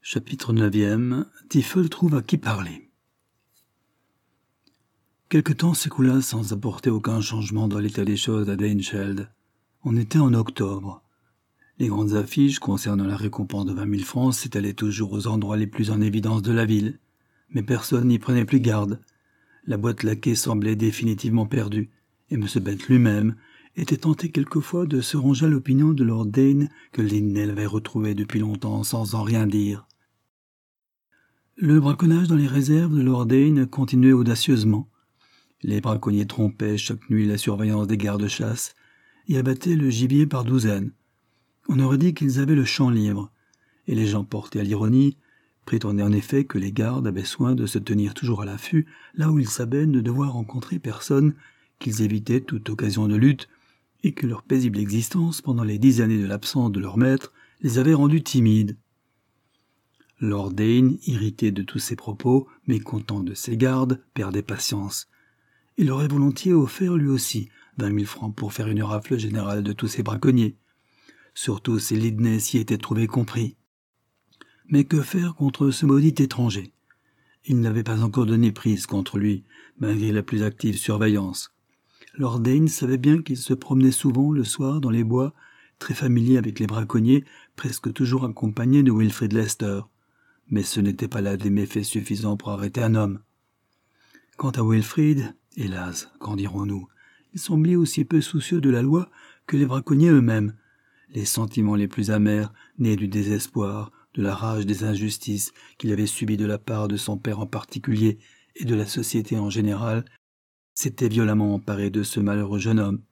Chapitre 9e. Tiffel trouve à qui parler. Quelque temps s'écoula sans apporter aucun changement dans l'état des choses à Daincheld. On était en octobre. Les grandes affiches concernant la récompense de 20 000 francs s'étalaient toujours aux endroits les plus en évidence de la ville. Mais personne n'y prenait plus garde. La boîte laquée semblait définitivement perdue, et M. Bent lui-même était tenté quelquefois de se ranger à l'opinion de Lord Dane que Lydney l'avait retrouvé depuis longtemps sans en rien dire. Le braconnage dans les réserves de Lord Dane continuait audacieusement. Les braconniers trompaient chaque nuit la surveillance des gardes-chasse et abattaient le gibier par douzaines. On aurait dit qu'ils avaient le champ libre, et les gens portés à l'ironie prétendaient en effet que les gardes avaient soin de se tenir toujours à l'affût là où ils savaient ne devoir rencontrer personne, qu'ils évitaient toute occasion de lutte, et que leur paisible existence pendant les 10 années de l'absence de leur maître les avait rendus timides. Lord Dane, irrité de tous ces propos, mécontent de ses gardes, perdait patience. Il aurait volontiers offert lui aussi 20 000 francs pour faire une rafle générale de tous ces braconniers, surtout si Lydney s'y était trouvé compris. Mais que faire contre ce maudit étranger? Il n'avait pas encore donné prise contre lui, malgré la plus active surveillance. Lord Dane savait bien qu'il se promenait souvent le soir dans les bois, très familier avec les braconniers, presque toujours accompagné de Wilfrid Lester. Mais ce n'était pas là des méfaits suffisants pour arrêter un homme. Quant à Wilfrid, hélas, qu'en dirons-nous, il semblait aussi peu soucieux de la loi que les braconniers eux-mêmes. Les sentiments les plus amers, nés du désespoir, de la rage des injustices qu'il avait subies de la part de son père en particulier et de la société en général, s'étaient violemment emparés de ce malheureux jeune homme.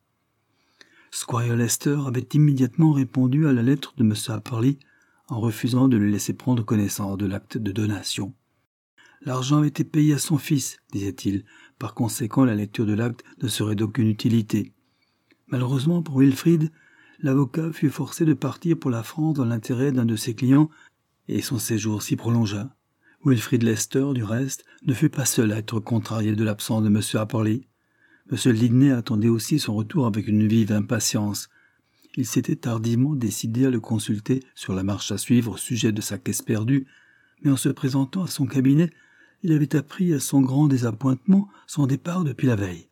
Squire Lester avait immédiatement répondu à la lettre de M. Apperley en refusant de lui laisser prendre connaissance de l'acte de donation. L'argent avait été payé à son fils, disait-il, par conséquent la lecture de l'acte ne serait d'aucune utilité. Malheureusement pour Wilfrid, l'avocat fut forcé de partir pour la France dans l'intérêt d'un de ses clients, et son séjour s'y prolongea. Wilfrid Lester, du reste, ne fut pas seul à être contrarié de l'absence de M. Apperley. M. Lydney attendait aussi son retour avec une vive impatience. Il s'était tardivement décidé à le consulter sur la marche à suivre au sujet de sa caisse perdue, mais en se présentant à son cabinet, il avait appris à son grand désappointement son départ depuis la veille.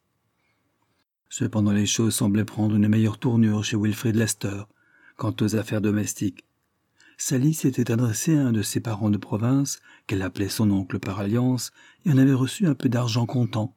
Cependant les choses semblaient prendre une meilleure tournure chez Wilfrid Lester. Quant aux affaires domestiques, Sally s'était adressée à un de ses parents de province, qu'elle appelait son oncle par alliance, et en avait reçu un peu d'argent comptant.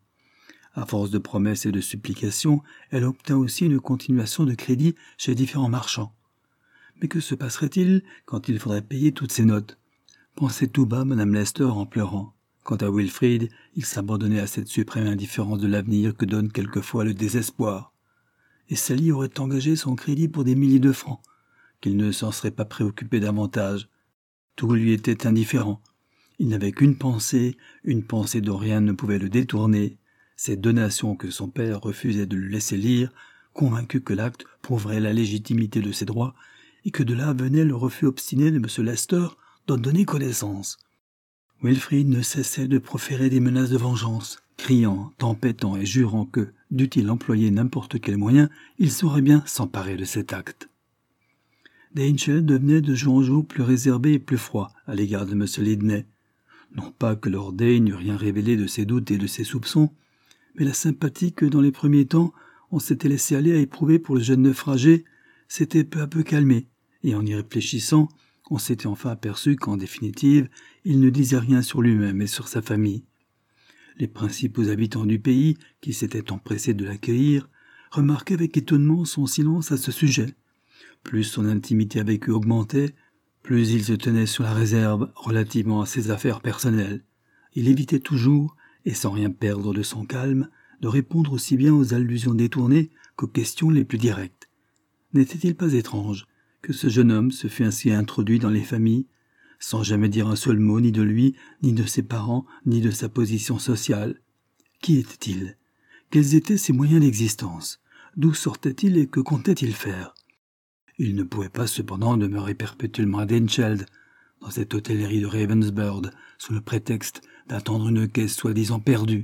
À force de promesses et de supplications, elle obtint aussi une continuation de crédit chez différents marchands. Mais que se passerait-il quand il faudrait payer toutes ces notes? Pensait tout bas Madame Lester en pleurant. Quant à Wilfrid, il s'abandonnait à cette suprême indifférence de l'avenir que donne quelquefois le désespoir. Et Sally aurait engagé son crédit pour des milliers de francs, qu'il ne s'en serait pas préoccupé davantage. Tout lui était indifférent. Il n'avait qu'une pensée dont rien ne pouvait le détourner, cette donation que son père refusait de lui laisser lire, convaincu que l'acte prouverait la légitimité de ses droits, et que de là venait le refus obstiné de M. Lester d'en donner connaissance. Wilfrid ne cessait de proférer des menaces de vengeance, criant, tempêtant et jurant que, dût-il employer n'importe quel moyen, il saurait bien s'emparer de cet acte. Daincheld devenait de jour en jour plus réservé et plus froid à l'égard de M. Lydney. Non pas que Lord Dane n'eût rien révélé de ses doutes et de ses soupçons, mais la sympathie que dans les premiers temps on s'était laissé aller à éprouver pour le jeune naufragé s'était peu à peu calmée, et en y réfléchissant, on s'était enfin aperçu qu'en définitive, il ne disait rien sur lui-même et sur sa famille. Les principaux habitants du pays, qui s'étaient empressés de l'accueillir, remarquaient avec étonnement son silence à ce sujet. Plus son intimité avec eux augmentait, plus il se tenait sur la réserve relativement à ses affaires personnelles. Il évitait toujours, et sans rien perdre de son calme, de répondre aussi bien aux allusions détournées qu'aux questions les plus directes. N'était-il pas étrange que ce jeune homme se fût ainsi introduit dans les familles, sans jamais dire un seul mot ni de lui, ni de ses parents, ni de sa position sociale? Qui était-il? Quels étaient ses moyens d'existence? D'où sortait-il et que comptait-il faire? Il ne pouvait pas cependant demeurer perpétuellement à Daincheld, dans cette hôtellerie de Ravensbourne, sous le prétexte d'attendre une caisse soi-disant perdue.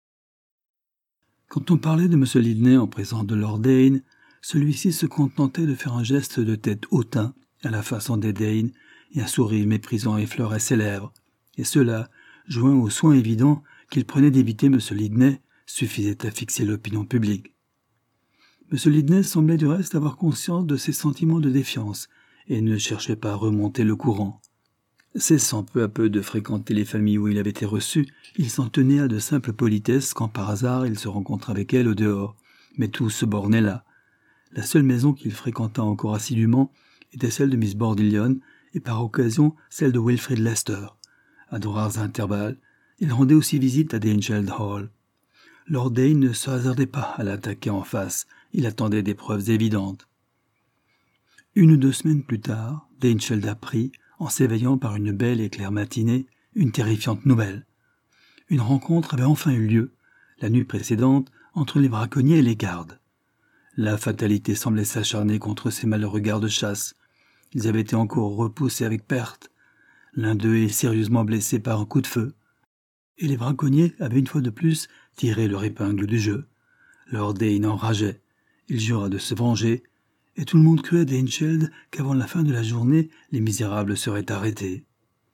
Quand on parlait de M. Lydney en présence de Lord Dane, celui-ci se contentait de faire un geste de tête hautain, à la façon des Dane, et un sourire méprisant effleurait ses lèvres. Et cela, joint au soin évident qu'il prenait d'éviter M. Lidney, suffisait à fixer l'opinion publique. M. Lidney semblait du reste avoir conscience de ses sentiments de défiance et ne cherchait pas à remonter le courant. Cessant peu à peu de fréquenter les familles où il avait été reçu, il s'en tenait à de simples politesses quand par hasard il se rencontrait avec elles au dehors, mais tout se bornait là. La seule maison qu'il fréquenta encore assidûment était celle de Miss Bordillion et par occasion celle de Wilfrid Lester. À de rares intervalles, il rendait aussi visite à Danehill Hall. Lord Dane ne se hasardait pas à l'attaquer en face, il attendait des preuves évidentes. 1 ou 2 semaines plus tard, Danehill apprit, en s'éveillant par une belle et claire matinée, une terrifiante nouvelle. Une rencontre avait enfin eu lieu, la nuit précédente, entre les braconniers et les gardes. La fatalité semblait s'acharner contre ces malheureux gardes-chasse. Ils avaient été encore repoussés avec perte. L'un d'eux est sérieusement blessé par un coup de feu. Et les braconniers avaient une fois de plus tiré leur épingle du jeu. Lord Dane enrageait. Il jura de se venger, et tout le monde crut à Danehill qu'avant la fin de la journée, les misérables seraient arrêtés.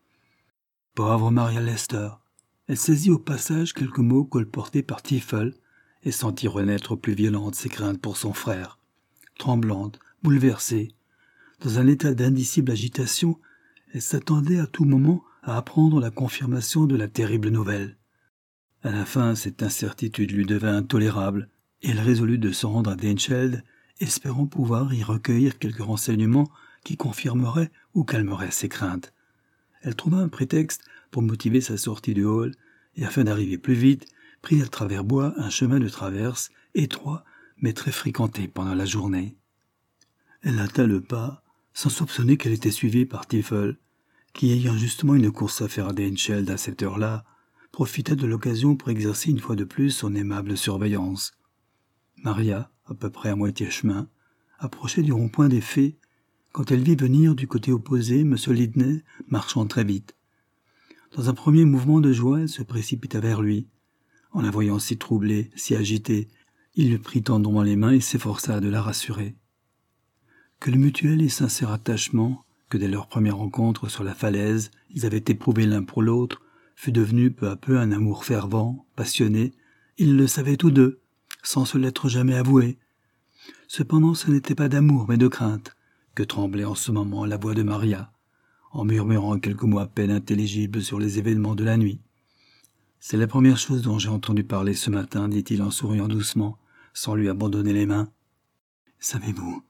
Pauvre Maria Lester! Elle saisit au passage quelques mots colportés par Tiffel et sentit renaître plus violentes ses craintes pour son frère. Tremblante, bouleversée, dans un état d'indicible agitation, elle s'attendait à tout moment à apprendre la confirmation de la terrible nouvelle. À la fin, cette incertitude lui devint intolérable, et elle résolut de se rendre à Danehill, espérant pouvoir y recueillir quelques renseignements qui confirmeraient ou calmeraient ses craintes. Elle trouva un prétexte pour motiver sa sortie du hall, et afin d'arriver plus vite, prit à travers bois un chemin de traverse, étroit, mais très fréquenté pendant la journée. Elle hâta le pas, sans soupçonner qu'elle était suivie par Tiffel, qui, ayant justement une course à faire à Danehill à cette heure-là, profita de l'occasion pour exercer une fois de plus son aimable surveillance. Maria, à peu près à moitié chemin, approchait du rond-point des Fées, quand elle vit venir du côté opposé M. Lidney marchant très vite. Dans un premier mouvement de joie, elle se précipita vers lui. En la voyant si troublée, si agitée, il lui prit tendrement les mains et s'efforça de la rassurer. Que le mutuel et sincère attachement, que dès leur première rencontre sur la falaise, ils avaient éprouvé l'un pour l'autre, fut devenu peu à peu un amour fervent, passionné, ils le savaient tous deux, sans se l'être jamais avoué. Cependant, ce n'était pas d'amour, mais de crainte, que tremblait en ce moment la voix de Maria, en murmurant quelques mots à peine intelligibles sur les événements de la nuit. « C'est la première chose dont j'ai entendu parler ce matin, dit-il en souriant doucement, sans lui abandonner les mains. Savez-vous,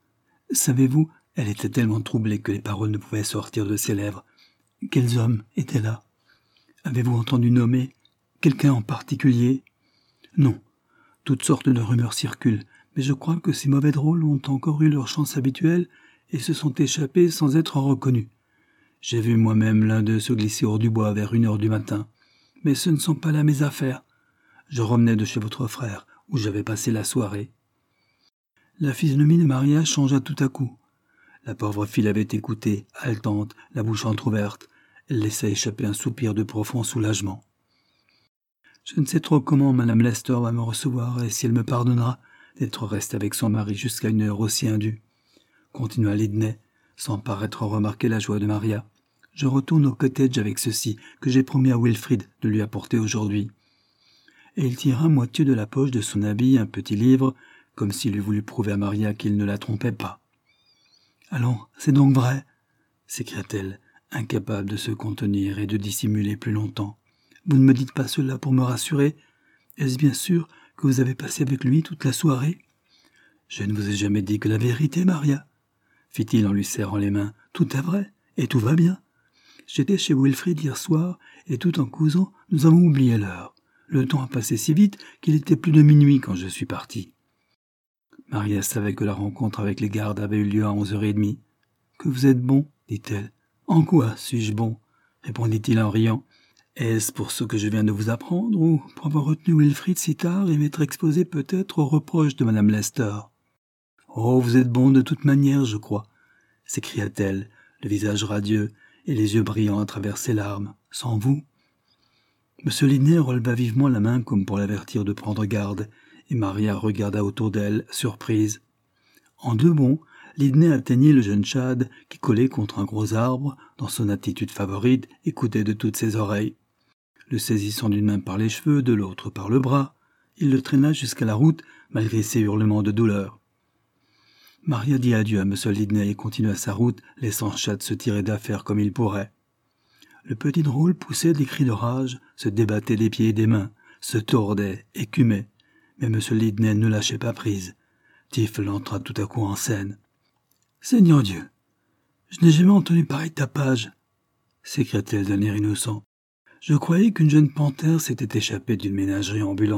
elle était tellement troublée que les paroles ne pouvaient sortir de ses lèvres. Quels hommes étaient là? Avez-vous entendu nommer quelqu'un en particulier? Non, toutes sortes de rumeurs circulent, mais je crois que ces mauvais drôles ont encore eu leur chance habituelle et se sont échappés sans être reconnus. J'ai vu moi-même l'un d'eux se glisser hors du bois vers 1 heure du matin. Mais ce ne sont pas là mes affaires. Je revenais de chez votre frère, où j'avais passé la soirée. » La physionomie de Maria changea tout à coup. La pauvre fille l'avait écoutée, haletante, la bouche entr'ouverte. Elle laissa échapper un soupir de profond soulagement. « Je ne sais trop comment Madame Lester va me recevoir et si elle me pardonnera d'être restée avec son mari jusqu'à une heure aussi indue. » Continua Lidney, sans paraître remarquer la joie de Maria. « Je retourne au cottage avec ceci que j'ai promis à Wilfrid de lui apporter aujourd'hui. » Et il tira moitié de la poche de son habit un petit livre, comme s'il eût voulu prouver à Maria qu'il ne la trompait pas. « Allons, c'est donc vrai » s'écria-t-elle, incapable de se contenir et de dissimuler plus longtemps. « Vous ne me dites pas cela pour me rassurer? Est-ce bien sûr que vous avez passé avec lui toute la soirée ?»« Je ne vous ai jamais dit que la vérité, Maria, » fit-il en lui serrant les mains. « Tout est vrai, et tout va bien. J'étais chez Wilfrid hier soir, et tout en causant, nous avons oublié l'heure. Le temps a passé si vite qu'il était plus de minuit quand je suis parti. » Maria savait que la rencontre avec les gardes avait eu lieu à 11h30. « Que vous êtes bon, dit-elle. « En quoi suis-je bon ?» répondit-il en riant. « Est-ce pour ce que je viens de vous apprendre, ou pour avoir retenu Wilfrid si tard et m'être exposé peut-être aux reproches de Madame Lester ?»« Oh, vous êtes bon de toute manière, je crois, » s'écria-t-elle, le visage radieux et les yeux brillants à travers ses larmes. « Sans vous ?» M. Lidney releva vivement la main comme pour l'avertir de prendre garde, et Maria regarda autour d'elle, surprise. En 2 bonds, Lydney atteignit le jeune Chad, qui, collé contre un gros arbre, dans son attitude favorite, écoutait de toutes ses oreilles. Le saisissant d'une main par les cheveux, de l'autre par le bras, il le traîna jusqu'à la route, malgré ses hurlements de douleur. Maria dit adieu à M. Lydney et continua sa route, laissant Chad se tirer d'affaire comme il pourrait. Le petit drôle poussait des cris de rage, se débattait des pieds et des mains, se tordait, écumait, mais M. Lydney ne lâchait pas prise. Tiffle entra tout à coup en scène. « Seigneur Dieu, je n'ai jamais entendu pareil tapage !» s'écria-t-elle d'un air innocent. « Je croyais qu'une jeune panthère s'était échappée d'une ménagerie ambulante. »«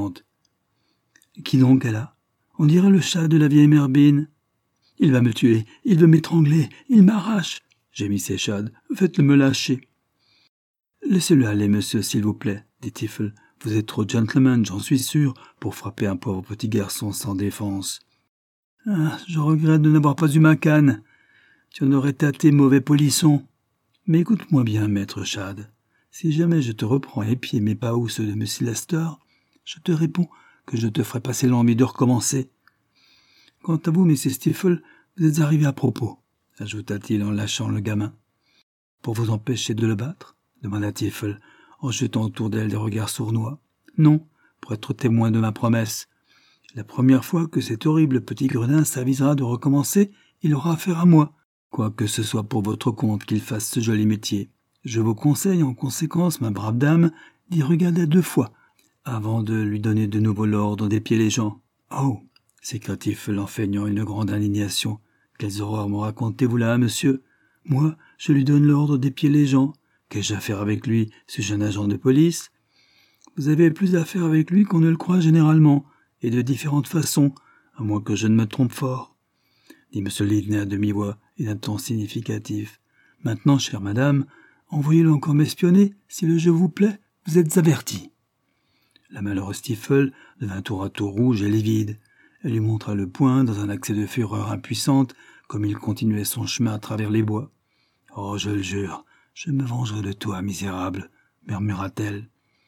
Qui donc elle a ? On dirait le chat de la vieille Merbine. »« Il va me tuer, il veut m'étrangler, il m'arrache !» gémissait Chad. « Faites-le me lâcher. »« Laissez-le aller, monsieur, s'il vous plaît, » dit Tiffle. « Vous êtes trop gentleman, j'en suis sûr, pour frapper un pauvre petit garçon sans défense. »« Ah, je regrette de n'avoir pas eu ma canne. Tu en aurais tâté, mauvais polisson. Mais écoute-moi bien, maître Chad. Si jamais je te reprends épier mes pas ou ceux de M. Lester, je te réponds que je te ferai passer l'envie de recommencer. Quant à vous, Mrs. Tiffle, vous êtes arrivé à propos, ajouta-t-il en lâchant le gamin. Pour vous empêcher de le battre, demanda Tiffle, en jetant autour d'elle des regards sournois. Non, pour être témoin de ma promesse. La première fois que cet horrible petit gredin s'avisera de recommencer, il aura affaire à moi, quoique ce soit pour votre compte qu'il fasse ce joli métier. Je vous conseille en conséquence, ma brave dame, d'y regarder 2 fois, avant de lui donner de nouveau l'ordre d'épier les gens. Oh, s'écria Tiffle en feignant une grande indignation. Quelles horreurs me racontez-vous là, monsieur? Moi, je lui donne l'ordre d'épier les gens. Qu'ai-je à faire avec lui? Suis-je un agent de police? Vous avez plus à faire avec lui qu'on ne le croit généralement, et de différentes façons, à moins que je ne me trompe fort, dit M. Lydney à demi-voix et d'un ton significatif. Maintenant, chère madame, envoyez-le encore m'espionner, si le jeu vous plaît, vous êtes avertie. La malheureuse Tiffle devint tour à tour rouge et livide. Elle lui montra le poing dans un accès de fureur impuissante, comme il continuait son chemin à travers les bois. « Oh, je le jure, je me vengerai de toi, misérable, » murmura-t-elle.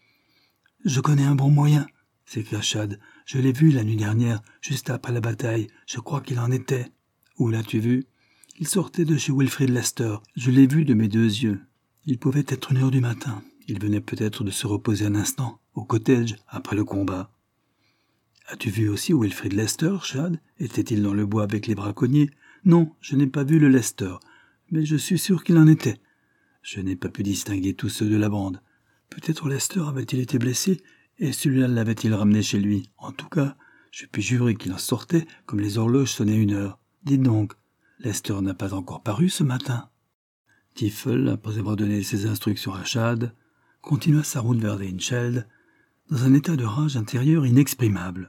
« Je connais un bon moyen, » s'écria Chad. « Je l'ai vu la nuit dernière, juste après la bataille. Je crois qu'il en était. »« Où l'as-tu vu ?»« Il sortait de chez Wilfrid Lester. Je l'ai vu de mes 2 yeux. Il pouvait être 1 heure du matin. Il venait peut-être de se reposer un instant, au cottage, après le combat. »« As-tu vu aussi Wilfrid Lester, Chad? Était-il dans le bois avec les braconniers? »« Non, je n'ai pas vu le Lester, mais je suis sûr qu'il en était. Je n'ai pas pu distinguer tous ceux de la bande. Peut-être Lester avait-il été blessé, et celui-là l'avait-il ramené chez lui. En tout cas, je puis jurer qu'il en sortait comme les horloges sonnaient 1 heure. Dites donc, Lester n'a pas encore paru ce matin. » Tiffle, après avoir donné ses instructions à Chad, continua sa route vers Daincheld, dans un état de rage intérieure inexprimable.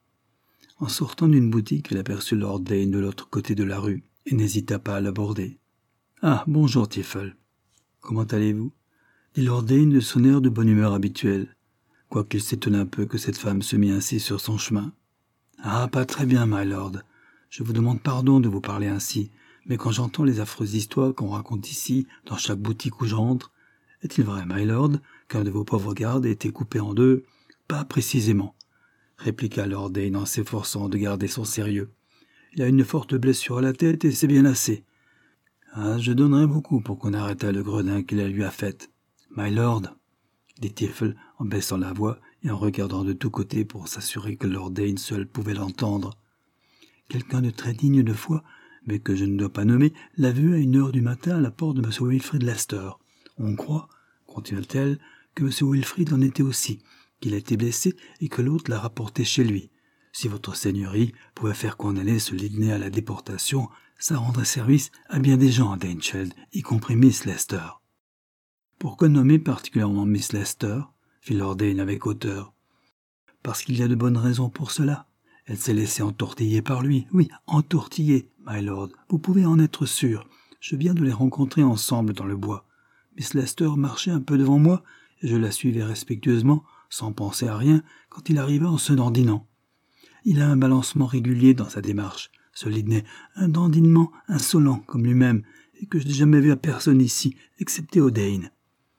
En sortant d'une boutique, elle aperçut Lord Dane de l'autre côté de la rue, et n'hésita pas à l'aborder. « Ah, bonjour, Tiffle. Comment allez-vous » dit Lord Dane de son air de bonne humeur habituel, quoiqu'il s'étonnât un peu que cette femme se mît ainsi sur son chemin. « Ah, pas très bien, my lord. Je vous demande pardon de vous parler ainsi, mais quand j'entends les affreuses histoires qu'on raconte ici, dans chaque boutique où j'entre, est-il vrai, my lord, qu'un de vos pauvres gardes ait été coupé en 2 ? Pas précisément, répliqua Lord Dane en s'efforçant de garder son sérieux. Il a une forte blessure à la tête et c'est bien assez. Ah, je donnerais beaucoup pour qu'on arrêtât le gredin qu'il la lui a faite. My lord, dit Tiffle en baissant la voix et en regardant de tous côtés pour s'assurer que Lord Dane seul pouvait l'entendre. Quelqu'un de très digne de foi, mais que je ne dois pas nommer, l'a vu à 1 heure du matin à la porte de M. Wilfrid Lester. On croit, continua-t-elle, que M. Wilfrid en était aussi, qu'il a été blessé et que l'autre l'a rapporté chez lui. Si votre seigneurie pouvait faire condamner ce Lydney à la déportation, ça rendrait service à bien des gens à Daincheld, y compris Miss Lester. Pourquoi nommer particulièrement Miss Lester? Fit Lord Dane avec hauteur. Parce qu'il y a de bonnes raisons pour cela. Elle s'est laissée entortiller par lui. Oui, entortiller, my lord. Vous pouvez en être sûr. Je viens de les rencontrer ensemble dans le bois. Miss Lester marchait un peu devant moi, et je la suivais respectueusement, sans penser à rien, quand il arriva en se dandinant. Il a un balancement régulier dans sa démarche, ce Lydney, un dandinement insolent comme lui-même, et que je n'ai jamais vu à personne ici, excepté au Dane.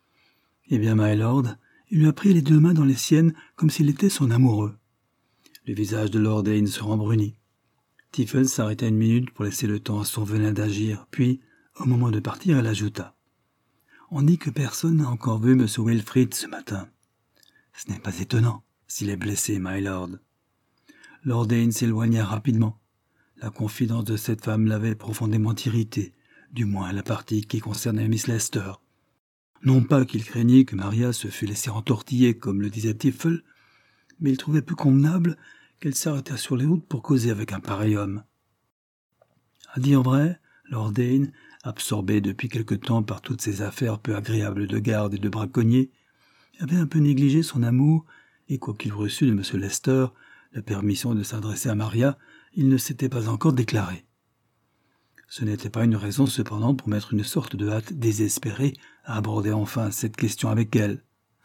Eh bien, my lord, il lui a pris les 2 mains dans les siennes comme s'il était son amoureux. Le visage de Lord Dane se rembrunit. Tiffel s'arrêta une minute pour laisser le temps à son venin d'agir, puis, au moment de partir, elle ajouta. « On dit que personne n'a encore vu M. Wilfrid ce matin. Ce n'est pas étonnant s'il est blessé, my lord. » Lord Dane s'éloigna rapidement. La confidence de cette femme l'avait profondément irrité, du moins la partie qui concernait Miss Lester. Non pas qu'il craignît que Maria se fût laissée entortiller, comme le disait Tiffel, mais il trouvait peu convenable qu'elle s'arrêtât sur les routes pour causer avec un pareil homme. À dire vrai, Lord Dane, absorbé depuis quelque temps par toutes ces affaires peu agréables de garde et de braconnier, avait un peu négligé son amour, et quoiqu'il reçût de M. Lester la permission de s'adresser à Maria, il ne s'était pas encore déclaré. Ce n'était pas une raison cependant pour mettre une sorte de hâte désespérée à aborder enfin cette question avec elle.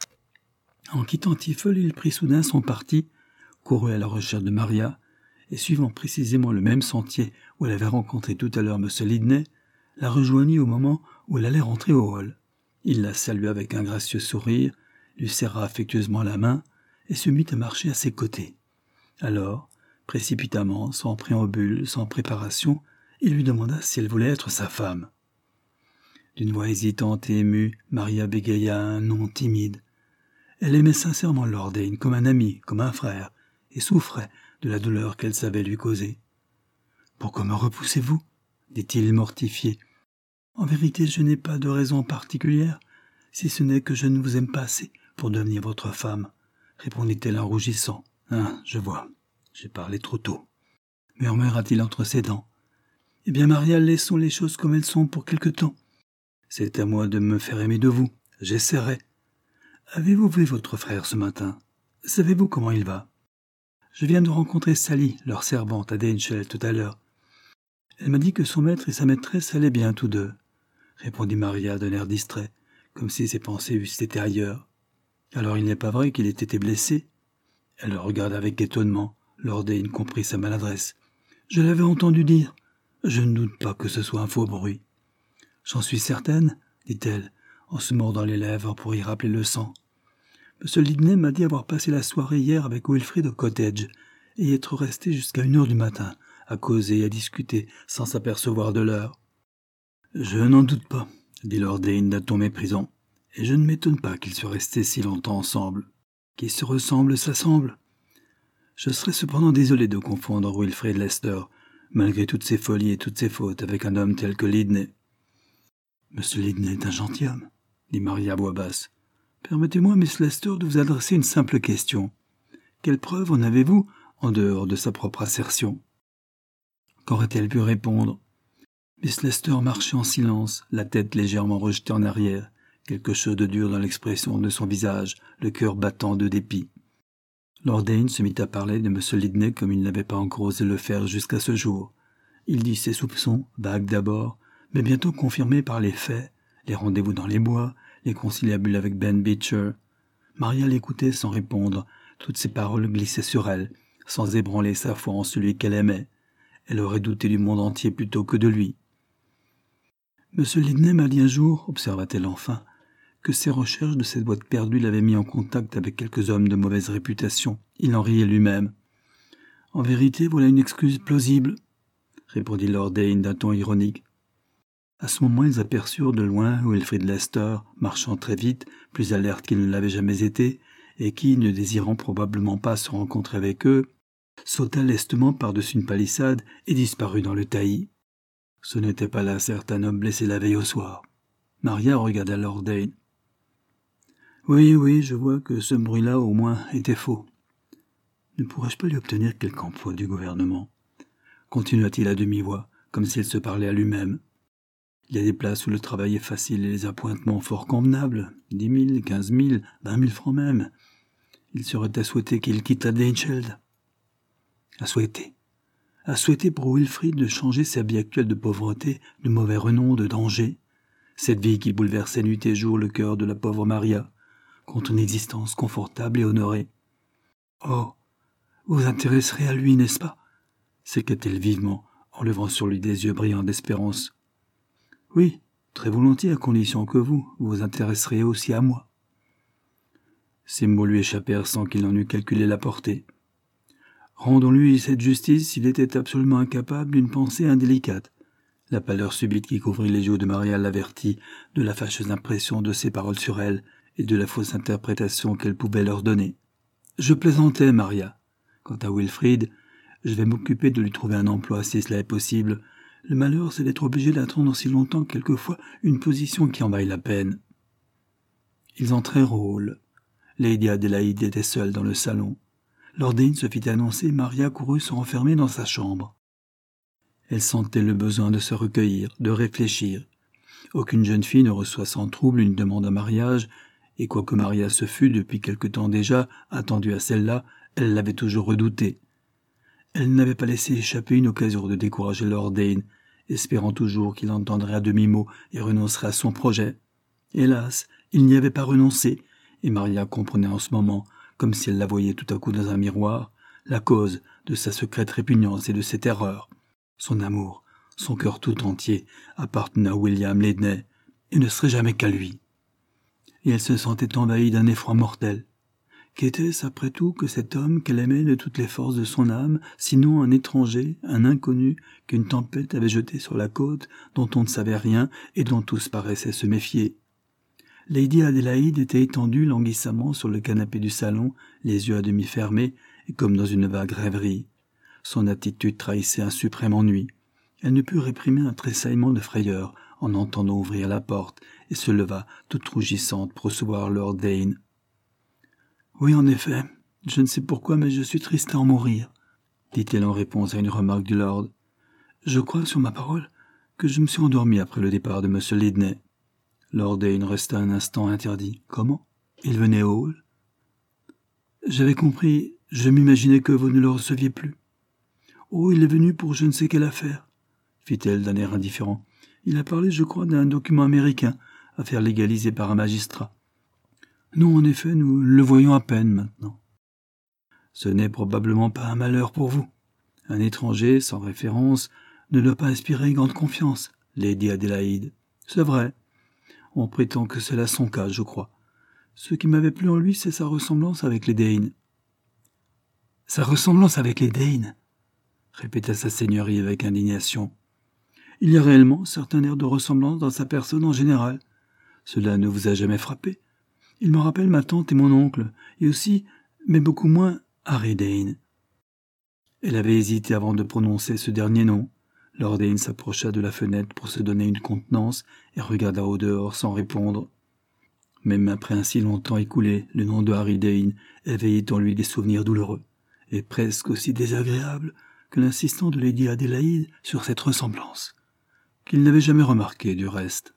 En quittant Tiffel, il prit soudain son parti, courut à la recherche de Maria, et suivant précisément le même sentier où elle avait rencontré tout à l'heure M. Lidney, la rejoignit au moment où elle allait rentrer au hall. Il la salua avec un gracieux sourire, lui serra affectueusement la main, et se mit à marcher à ses côtés. Alors, précipitamment, sans préambule, sans préparation, il lui demanda si elle voulait être sa femme. D'une voix hésitante et émue, Maria bégaya un nom timide. Elle aimait sincèrement Lord Dane comme un ami, comme un frère, et souffrait de la douleur qu'elle savait lui causer. « Pourquoi me repoussez-vous » dit-il mortifié. « En vérité, je n'ai pas de raison particulière, si ce n'est que je ne vous aime pas assez pour devenir votre femme, » répondit-elle en rougissant. « Ah, je vois, j'ai parlé trop tôt, » murmura-t-il entre ses dents. « Eh bien, Maria, laissons les choses comme elles sont pour quelque temps. C'est à moi de me faire aimer de vous, j'essaierai. Avez-vous vu votre frère ce matin? Savez-vous comment il va? Je viens de rencontrer Sally, leur servante, à Daneshell tout à l'heure. Elle m'a dit que son maître et sa maîtresse allaient bien tous deux, » répondit Maria d'un air distrait, comme si ses pensées eussent été ailleurs. « Alors il n'est pas vrai qu'il ait été blessé ?» Elle le regarda avec étonnement. Lord Dane comprit sa maladresse. « Je l'avais entendu dire. Je ne doute pas que ce soit un faux bruit. »« J'en suis certaine, » dit-elle, en se mordant les lèvres pour y rappeler le sang. « M. Lidney m'a dit avoir passé la soirée hier avec Wilfrid au cottage et y être resté jusqu'à 1h du matin, à causer et à discuter sans s'apercevoir de l'heure. »« Je n'en doute pas, » dit Lord Dane d'un ton méprisant, « et je ne m'étonne pas qu'ils soient restés si longtemps ensemble. Qui se ressemble s'assemble. Je serais cependant désolé de confondre Wilfrid Lester, malgré toutes ses folies et toutes ses fautes, avec un homme tel que Lidney. »« Monsieur Lidney est un gentilhomme, » dit Maria à voix basse. « Permettez-moi, Miss Lester, de vous adresser une simple question. Quelle preuve en avez-vous en dehors de sa propre assertion ?» Qu'aurait-elle pu répondre? Miss Lester marchait en silence, la tête légèrement rejetée en arrière, quelque chose de dur dans l'expression de son visage, le cœur battant de dépit. Lord Dane se mit à parler de M. Lidney comme il n'avait pas encore osé le faire jusqu'à ce jour. Il dit ses soupçons, vagues d'abord, mais bientôt confirmés par les faits, les rendez-vous dans les bois, les conciliabules avec Ben Beecher. Maria l'écoutait sans répondre, toutes ses paroles glissaient sur elle, sans ébranler sa foi en celui qu'elle aimait. Elle aurait douté du monde entier plutôt que de lui. « M. Lidney m'a dit un jour, observa-t-elle enfin, que ses recherches de cette boîte perdue l'avaient mis en contact avec quelques hommes de mauvaise réputation. Il en riait lui-même. « En vérité, voilà une excuse plausible, » répondit Lord Dane d'un ton ironique. À ce moment, ils aperçurent de loin Wilfrid Lester, marchant très vite, plus alerte qu'il ne l'avait jamais été, et qui, ne désirant probablement pas se rencontrer avec eux, sauta lestement par-dessus une palissade et disparut dans le taillis. Ce n'était pas là certes un homme blessé la veille au soir. Maria regarda Lord Dane. « Oui, je vois que ce bruit-là, au moins, était faux. Ne pourrais-je pas lui obtenir quelque emploi du gouvernement ?» continua-t-il à demi-voix, comme s'il se parlait à lui-même. « Il y a des places où le travail est facile et les appointements fort convenables, 10 000, 15 000, 20 000 francs même. Il serait à souhaiter qu'il quittât Daneshell. » À souhaiter pour Wilfrid de changer sa vie actuelle de pauvreté, de mauvais renom, de danger, cette vie qui bouleversait nuit et jour le cœur de la pauvre Maria, contre une existence confortable et honorée. « Oh, vous vous intéresserez à lui, n'est-ce pas ?» s'écria-t-elle vivement, en levant sur lui des yeux brillants d'espérance. « Oui, très volontiers, à condition que vous vous intéresserez aussi à moi. » Ces mots lui échappèrent sans qu'il en eût calculé la portée. Rendons-lui cette justice s'il était absolument incapable d'une pensée indélicate. La pâleur subite qui couvrit les joues de Maria l'avertit de la fâcheuse impression de ses paroles sur elle et de la fausse interprétation qu'elle pouvait leur donner. Je plaisantais, Maria. Quant à Wilfrid, je vais m'occuper de lui trouver un emploi si cela est possible. Le malheur, c'est d'être obligé d'attendre si longtemps quelquefois une position qui en vaille la peine. Ils entrèrent au hall. Lady Adélaïde était seule dans le salon. Lord Dane se fit annoncer et Maria courut se renfermer dans sa chambre. Elle sentait le besoin de se recueillir, de réfléchir. Aucune jeune fille ne reçoit sans trouble une demande en mariage, et quoique Maria se fût, depuis quelque temps déjà, attendue à celle-là, elle l'avait toujours redoutée. Elle n'avait pas laissé échapper une occasion de décourager Lord Dane, espérant toujours qu'il entendrait à demi-mot et renoncerait à son projet. Hélas, il n'y avait pas renoncé, et Maria comprenait en ce moment, comme si elle la voyait tout à coup dans un miroir, la cause de sa secrète répugnance et de ses terreurs. Son amour, son cœur tout entier, appartenait à William Ledney, et ne serait jamais qu'à lui. Et elle se sentait envahie d'un effroi mortel. Qu'était-ce, après tout, que cet homme qu'elle aimait de toutes les forces de son âme, sinon un étranger, un inconnu, qu'une tempête avait jeté sur la côte, dont on ne savait rien et dont tous paraissaient se méfier. Lady Adélaïde était étendue languissamment sur le canapé du salon, les yeux à demi fermés, et comme dans une vague rêverie. Son attitude trahissait un suprême ennui. Elle ne put réprimer un tressaillement de frayeur en entendant ouvrir la porte, et se leva, toute rougissante, pour recevoir Lord Dane. « Oui, en effet, je ne sais pourquoi, mais je suis triste à en mourir, » dit-elle en réponse à une remarque du lord. « Je crois, sur ma parole, que je me suis endormi après le départ de M. Ledney. » Lord Dane resta un instant interdit. « Comment ? Il venait au hall ?»« J'avais compris, je m'imaginais que vous ne le receviez plus. »« Oh, il est venu pour je ne sais quelle affaire, » fit-elle d'un air indifférent. « Il a parlé, je crois, d'un document américain, affaire légalisée par un magistrat. Nous, en effet, nous le voyons à peine maintenant. » « Ce n'est probablement pas un malheur pour vous. Un étranger, sans référence, ne doit pas inspirer grande confiance, Lady Adélaïde. C'est vrai. On prétend que c'est là son cas, je crois. Ce qui m'avait plu en lui, c'est sa ressemblance avec les Dane. »« Sa ressemblance avec les Dane » répéta sa seigneurie avec indignation. « Il y a réellement certain air de ressemblance dans sa personne en général. Cela ne vous a jamais frappé. Il me rappelle ma tante et mon oncle, et aussi, mais beaucoup moins, Harry Dane. » Elle avait hésité avant de prononcer ce dernier nom. Lord Dane s'approcha de la fenêtre pour se donner une contenance et regarda au dehors sans répondre. Même après un si longtemps écoulé, le nom de Harry Dane éveillait en lui des souvenirs douloureux, et presque aussi désagréables que l'insistance de Lady Adélaïde sur cette ressemblance, qu'il n'avait jamais remarquée du reste.